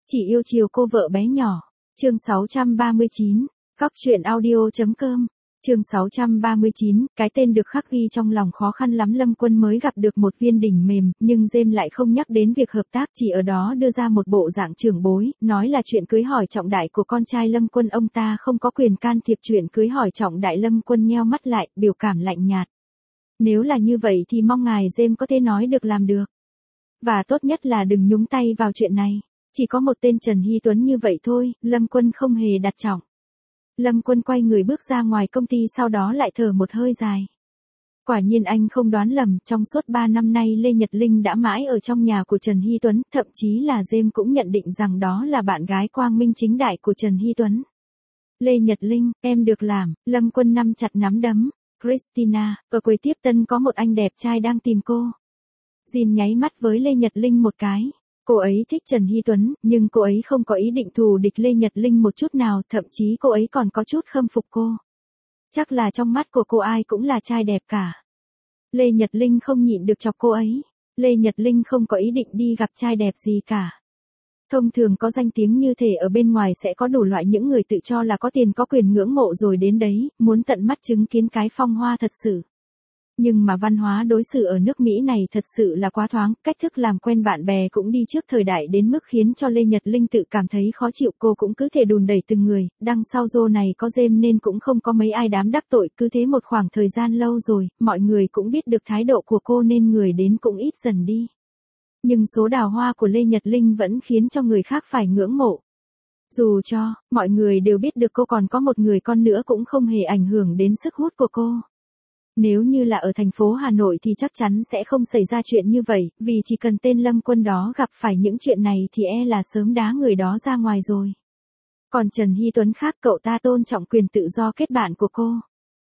Chỉ yêu chiều cô vợ bé nhỏ. Chương 639, Góc truyện audio.com. Chương 639, cái tên được khắc ghi trong lòng khó khăn lắm. Lâm Quân mới gặp được một viên đỉnh mềm, nhưng James lại không nhắc đến việc hợp tác, chỉ ở đó đưa ra một bộ dạng trưởng bối, nói là chuyện cưới hỏi trọng đại của con trai Lâm Quân, ông ta không có quyền can thiệp chuyện cưới hỏi trọng đại. Lâm Quân nheo mắt lại, biểu cảm lạnh nhạt. Nếu là như vậy thì mong ngài James có thể nói được làm được. Và tốt nhất là đừng nhúng tay vào chuyện này. Chỉ có một tên Trần Hy Tuấn như vậy thôi, Lâm Quân không hề đặt trọng. Lâm Quân quay người bước ra ngoài công ty, sau đó lại thở một hơi dài. Quả nhiên anh không đoán lầm, trong suốt 3 năm nay Lê Nhật Linh đã mãi ở trong nhà của Trần Hy Tuấn, thậm chí là James cũng nhận định rằng đó là bạn gái quang minh chính đại của Trần Hy Tuấn. Lê Nhật Linh, em được làm. Lâm Quân nắm chặt nắm đấm. Christina, ở quầy tiếp tân có một anh đẹp trai đang tìm cô. Jin nháy mắt với Lê Nhật Linh một cái. Cô ấy thích Trần Hy Tuấn, nhưng cô ấy không có ý định thù địch Lê Nhật Linh một chút nào, thậm chí cô ấy còn có chút khâm phục cô. Chắc là trong mắt của cô ai cũng là trai đẹp cả. Lê Nhật Linh không nhịn được chọc cô ấy. Lê Nhật Linh không có ý định đi gặp trai đẹp gì cả. Thông thường có danh tiếng như thế ở bên ngoài sẽ có đủ loại những người tự cho là có tiền có quyền ngưỡng mộ rồi đến đấy, muốn tận mắt chứng kiến cái phong hoa thật sự. Nhưng mà văn hóa đối xử ở nước Mỹ này thật sự là quá thoáng, cách thức làm quen bạn bè cũng đi trước thời đại đến mức khiến cho Lê Nhật Linh tự cảm thấy khó chịu. Cô cũng cứ thể đùn đẩy từng người, đằng sau rô này có James nên cũng không có mấy ai dám đắc tội. Cứ thế một khoảng thời gian lâu rồi, mọi người cũng biết được thái độ của cô nên người đến cũng ít dần đi. Nhưng số đào hoa của Lê Nhật Linh vẫn khiến cho người khác phải ngưỡng mộ. Dù cho, mọi người đều biết được cô còn có một người con nữa cũng không hề ảnh hưởng đến sức hút của cô. Nếu như là ở thành phố Hà Nội thì chắc chắn sẽ không xảy ra chuyện như vậy, vì chỉ cần tên Lâm Quân đó gặp phải những chuyện này thì là sớm đá người đó ra ngoài rồi. Còn Trần Hy Tuấn khác, cậu ta tôn trọng quyền tự do kết bạn của cô.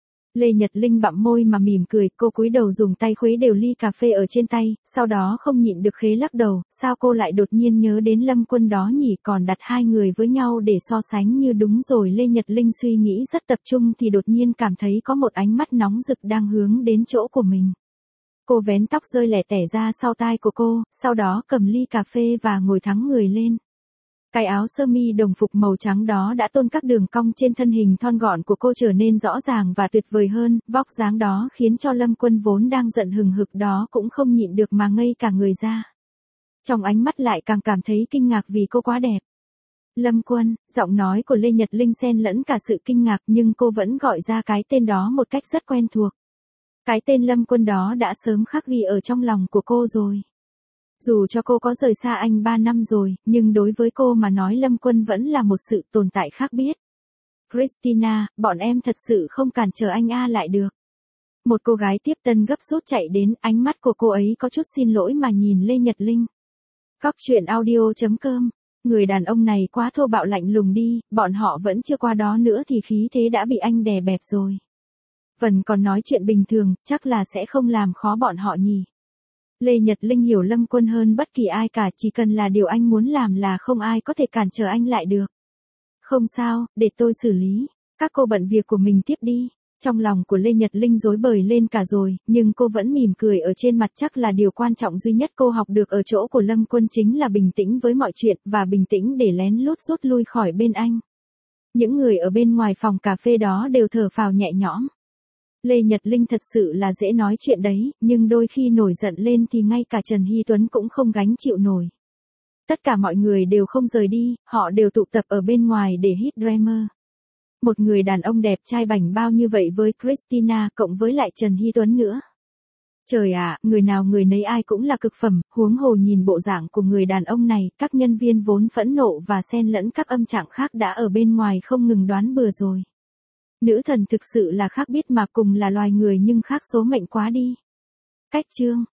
Lê Nhật Linh bặm môi mà mỉm cười, cô cúi đầu dùng tay khuấy đều ly cà phê ở trên tay, sau đó không nhịn được khế lắc đầu, sao cô lại đột nhiên nhớ đến Lâm Quân đó nhỉ, còn đặt hai người với nhau để so sánh như đúng rồi. Lê Nhật Linh suy nghĩ rất tập trung thì đột nhiên cảm thấy có một ánh mắt nóng rực đang hướng đến chỗ của mình. Cô vén tóc rơi lẻ tẻ ra sau tai của cô, sau đó cầm ly cà phê và ngồi thẳng người lên. Cái áo sơ mi đồng phục màu trắng đó đã tôn các đường cong trên thân hình thon gọn của cô trở nên rõ ràng và tuyệt vời hơn, vóc dáng đó khiến cho Lâm Quân vốn đang giận hừng hực đó cũng không nhịn được mà ngây cả người ra. Trong ánh mắt lại càng cảm thấy kinh ngạc vì cô quá đẹp. Lâm Quân, giọng nói của Lê Nhật Linh xen lẫn cả sự kinh ngạc nhưng cô vẫn gọi ra cái tên đó một cách rất quen thuộc. Cái tên Lâm Quân đó đã sớm khắc ghi ở trong lòng của cô rồi. Dù cho cô có rời xa anh 3 năm rồi, nhưng đối với cô mà nói Lâm Quân vẫn là một sự tồn tại khác biết. Christina, bọn em thật sự không cản trở anh lại được. Một cô gái tiếp tân gấp rút chạy đến, ánh mắt của cô ấy có chút xin lỗi mà nhìn Lê Nhật Linh. Góc truyện audio.com. Người đàn ông này quá thô bạo lạnh lùng đi, bọn họ vẫn chưa qua đó nữa thì khí thế đã bị anh đè bẹp rồi. Vẫn còn nói chuyện bình thường, chắc là sẽ không làm khó bọn họ nhỉ. Lê Nhật Linh hiểu Lâm Quân hơn bất kỳ ai cả, chỉ cần là điều anh muốn làm là không ai có thể cản trở anh lại được. Không sao, để tôi xử lý. Các cô bận việc của mình tiếp đi. Trong lòng của Lê Nhật Linh rối bời lên cả rồi, nhưng cô vẫn mỉm cười ở trên mặt. Chắc là điều quan trọng duy nhất cô học được ở chỗ của Lâm Quân chính là bình tĩnh với mọi chuyện, và bình tĩnh để lén lút rút lui khỏi bên anh. Những người ở bên ngoài phòng cà phê đó đều thở phào nhẹ nhõm. Lê Nhật Linh thật sự là dễ nói chuyện đấy, nhưng đôi khi nổi giận lên thì ngay cả Trần Hy Tuấn cũng không gánh chịu nổi. Tất cả mọi người đều không rời đi, họ đều tụ tập ở bên ngoài để hít Dreamer. Một người đàn ông đẹp trai bảnh bao như vậy với Christina cộng với lại Trần Hy Tuấn nữa. Trời ạ, người nào người nấy ai cũng là cực phẩm, huống hồ nhìn bộ dạng của người đàn ông này, các nhân viên vốn phẫn nộ và xen lẫn các âm trạng khác đã ở bên ngoài không ngừng đoán bừa rồi. Nữ thần thực sự là khác biết mà, cùng là loài người nhưng khác số mệnh quá đi. Cách chương.